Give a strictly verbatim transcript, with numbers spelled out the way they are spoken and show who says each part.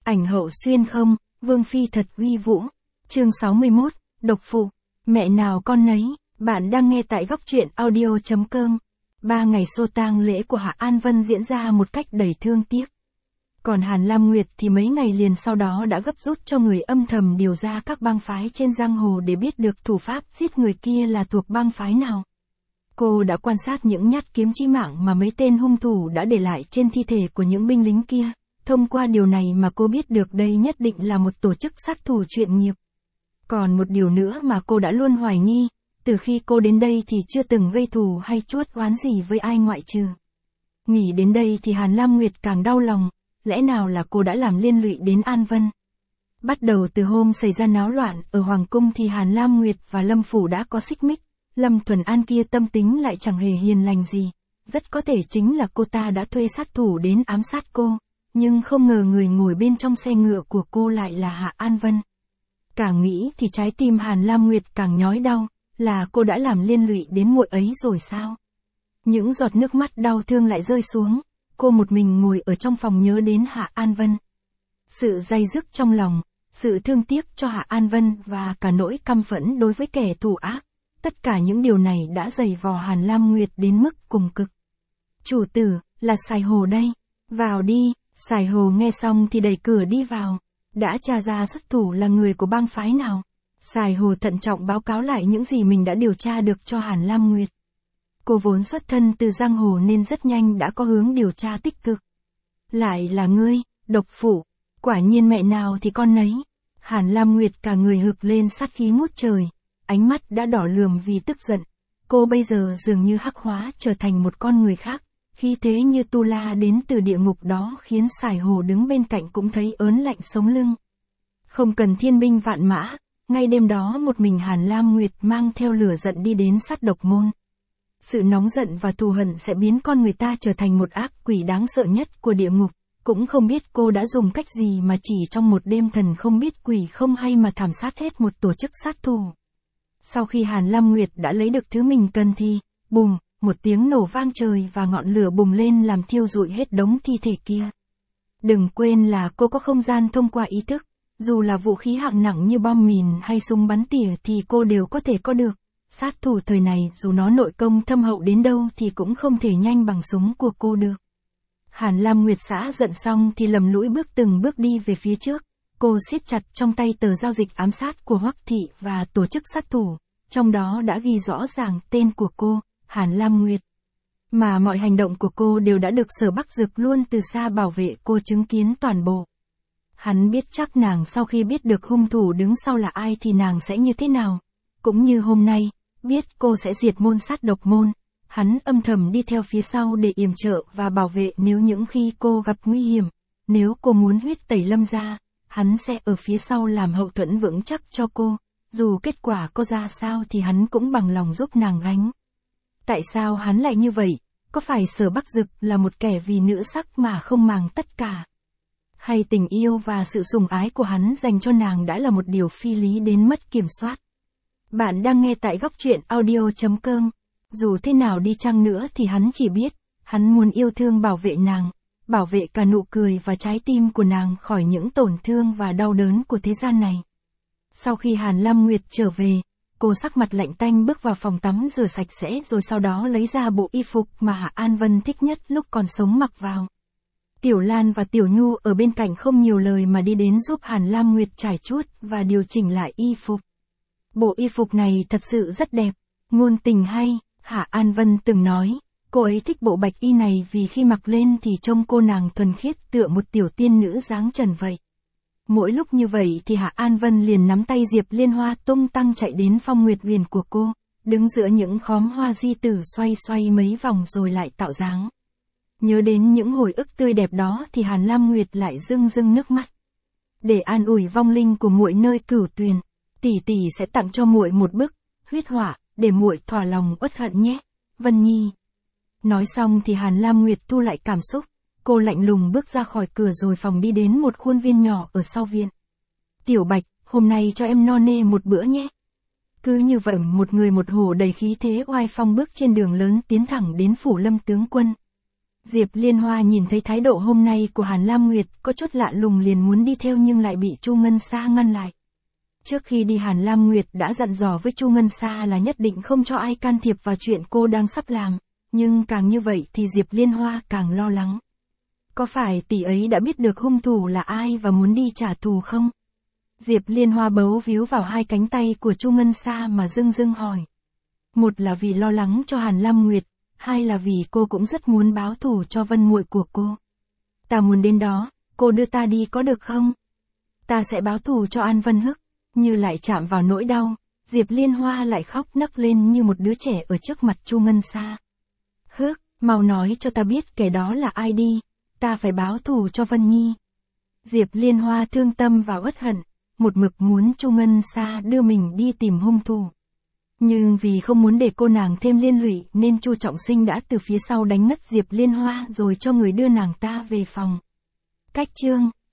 Speaker 1: Ảnh hậu xuyên không, vương phi thật uy vũ. Chương sáu mươi mốt, độc phụ. Mẹ nào con nấy, bạn đang nghe tại góc truyện audio chấm com. Ba ngày xô tang lễ của Hạ An Vân diễn ra một cách đầy thương tiếc. Còn Hàn Lam Nguyệt thì mấy ngày liền sau đó đã gấp rút cho người âm thầm điều ra các bang phái trên giang hồ để biết được thủ pháp giết người kia là thuộc bang phái nào. Cô đã quan sát những nhát kiếm chí mạng mà mấy tên hung thủ đã để lại trên thi thể của những binh lính kia. Thông qua điều này mà cô biết được đây nhất định là một tổ chức sát thủ chuyên nghiệp. Còn một điều nữa mà cô đã luôn hoài nghi, từ khi cô đến đây thì chưa từng gây thù hay chuốc oán gì với ai ngoại trừ. Nghĩ đến đây thì Hàn Lam Nguyệt càng đau lòng, lẽ nào là cô đã làm liên lụy đến An Vân. Bắt đầu từ hôm xảy ra náo loạn ở Hoàng Cung thì Hàn Lam Nguyệt và Lâm Phủ đã có xích mích, Lâm Thuần An kia tâm tính lại chẳng hề hiền lành gì, rất có thể chính là cô ta đã thuê sát thủ đến ám sát cô. Nhưng không ngờ người ngồi bên trong xe ngựa của cô lại là Hạ An Vân. Càng nghĩ thì trái tim Hàn Lam Nguyệt càng nhói đau, là cô đã làm liên lụy đến muội ấy rồi sao? Những giọt nước mắt đau thương lại rơi xuống, cô một mình ngồi ở trong phòng nhớ đến Hạ An Vân. Sự day dứt trong lòng, sự thương tiếc cho Hạ An Vân và cả nỗi căm phẫn đối với kẻ thù ác, tất cả những điều này đã dày vò Hàn Lam Nguyệt đến mức cùng cực. Chủ tử, là Sài Hồ đây, vào đi. Sài Hồ nghe xong thì đẩy cửa đi vào, đã tra ra sát thủ là người của bang phái nào. Sài Hồ thận trọng báo cáo lại những gì mình đã điều tra được cho Hàn Lam Nguyệt. Cô vốn xuất thân từ giang hồ nên rất nhanh đã có hướng điều tra tích cực. Lại là ngươi, độc phụ, quả nhiên mẹ nào thì con nấy. Hàn Lam Nguyệt cả người hực lên sát khí ngút trời, ánh mắt đã đỏ lườm vì tức giận. Cô bây giờ dường như hắc hóa trở thành một con người khác. Khi thế như tu la đến từ địa ngục đó khiến Sài Hồ đứng bên cạnh cũng thấy ớn lạnh sống lưng. Không cần thiên binh vạn mã, ngay đêm đó một mình Hàn Lam Nguyệt mang theo lửa giận đi đến sát độc môn. Sự nóng giận và thù hận sẽ biến con người ta trở thành một ác quỷ đáng sợ nhất của địa ngục. Cũng không biết cô đã dùng cách gì mà chỉ trong một đêm thần không biết quỷ không hay mà thảm sát hết một tổ chức sát thủ. Sau khi Hàn Lam Nguyệt đã lấy được thứ mình cần thì, bùm, một tiếng nổ vang trời và ngọn lửa bùng lên làm thiêu rụi hết đống thi thể kia. Đừng quên là cô có không gian thông qua ý thức, dù là vũ khí hạng nặng như bom mìn hay súng bắn tỉa thì cô đều có thể có được. Sát thủ thời này dù nó nội công thâm hậu đến đâu thì cũng không thể nhanh bằng súng của cô được. Hàn Lam Nguyệt xã giận xong thì lầm lũi bước từng bước đi về phía trước. Cô siết chặt trong tay tờ giao dịch ám sát của Hoắc Thị và tổ chức sát thủ, trong đó đã ghi rõ ràng tên của cô, Hàn Lam Nguyệt. Mà mọi hành động của cô đều đã được Sở Bắc Dực luôn từ xa bảo vệ cô chứng kiến toàn bộ. Hắn biết chắc nàng sau khi biết được hung thủ đứng sau là ai thì nàng sẽ như thế nào. Cũng như hôm nay, biết cô sẽ diệt môn sát độc môn, hắn âm thầm đi theo phía sau để yểm trợ và bảo vệ nếu những khi cô gặp nguy hiểm. Nếu cô muốn huyết tẩy Lâm gia, hắn sẽ ở phía sau làm hậu thuẫn vững chắc cho cô. Dù kết quả có ra sao thì hắn cũng bằng lòng giúp nàng gánh. Tại sao hắn lại như vậy? Có phải Sở Bắc Dực là một kẻ vì nữ sắc mà không màng tất cả? Hay tình yêu và sự sủng ái của hắn dành cho nàng đã là một điều phi lý đến mất kiểm soát? Bạn đang nghe tại góc truyện audio chấm com. Dù thế nào đi chăng nữa thì hắn chỉ biết, hắn muốn yêu thương bảo vệ nàng, bảo vệ cả nụ cười và trái tim của nàng khỏi những tổn thương và đau đớn của thế gian này. Sau khi Hàn Lam Nguyệt trở về, cô sắc mặt lạnh tanh bước vào phòng tắm rửa sạch sẽ rồi sau đó lấy ra bộ y phục mà Hạ An Vân thích nhất lúc còn sống mặc vào. Tiểu Lan và Tiểu Nhu ở bên cạnh không nhiều lời mà đi đến giúp Hàn Lam Nguyệt trải chuốt và điều chỉnh lại y phục. Bộ y phục này thật sự rất đẹp, ngôn tình hay, Hạ An Vân từng nói, cô ấy thích bộ bạch y này vì khi mặc lên thì trông cô nàng thuần khiết tựa một tiểu tiên nữ dáng trần vậy. Mỗi lúc như vậy thì Hạ An Vân liền nắm tay Diệp Liên Hoa tung tăng chạy đến Phong Nguyệt Viền của cô, đứng giữa những khóm hoa di tử xoay xoay mấy vòng rồi lại tạo dáng. Nhớ đến những hồi ức tươi đẹp đó thì Hàn Lam Nguyệt lại rưng rưng nước mắt. Để an ủi vong linh của muội nơi Cửu Tuyền, tỷ tỷ sẽ tặng cho muội một bức huyết họa để muội thỏa lòng uất hận nhé, Vân Nhi. Nói xong thì Hàn Lam Nguyệt thu lại cảm xúc. Cô lạnh lùng bước ra khỏi cửa rồi phòng đi đến một khuôn viên nhỏ ở sau viện. Tiểu Bạch, hôm nay cho em no nê một bữa nhé. Cứ như vậy một người một hổ đầy khí thế oai phong bước trên đường lớn tiến thẳng đến phủ Lâm tướng quân. Diệp Liên Hoa nhìn thấy thái độ hôm nay của Hàn Lam Nguyệt có chút lạ lùng liền muốn đi theo nhưng lại bị Chu Ngân Sa ngăn lại. Trước khi đi Hàn Lam Nguyệt đã dặn dò với Chu Ngân Sa là nhất định không cho ai can thiệp vào chuyện cô đang sắp làm, nhưng càng như vậy thì Diệp Liên Hoa càng lo lắng. Có phải tỷ ấy đã biết được hung thủ là ai và muốn đi trả thù không? Diệp Liên Hoa bấu víu vào hai cánh tay của Chu Ngân Sa mà dưng dưng hỏi. Một là vì lo lắng cho Hàn Lam Nguyệt, hai là vì cô cũng rất muốn báo thù cho Vân muội của cô. Ta muốn đến đó, cô đưa ta đi có được không? Ta sẽ báo thù cho An Vân Hức. Như lại chạm vào nỗi đau, Diệp Liên Hoa lại khóc nấc lên như một đứa trẻ ở trước mặt Chu Ngân Sa. Hức, mau nói cho ta biết kẻ đó là ai đi, ta phải báo thù cho Vân Nhi. Diệp Liên Hoa thương tâm và uất hận, một mực muốn Chu Ngân Sa đưa mình đi tìm hung thủ. Nhưng vì không muốn để cô nàng thêm liên lụy nên Chu Trọng Sinh đã từ phía sau đánh ngất Diệp Liên Hoa rồi cho người đưa nàng ta về phòng. Cách chương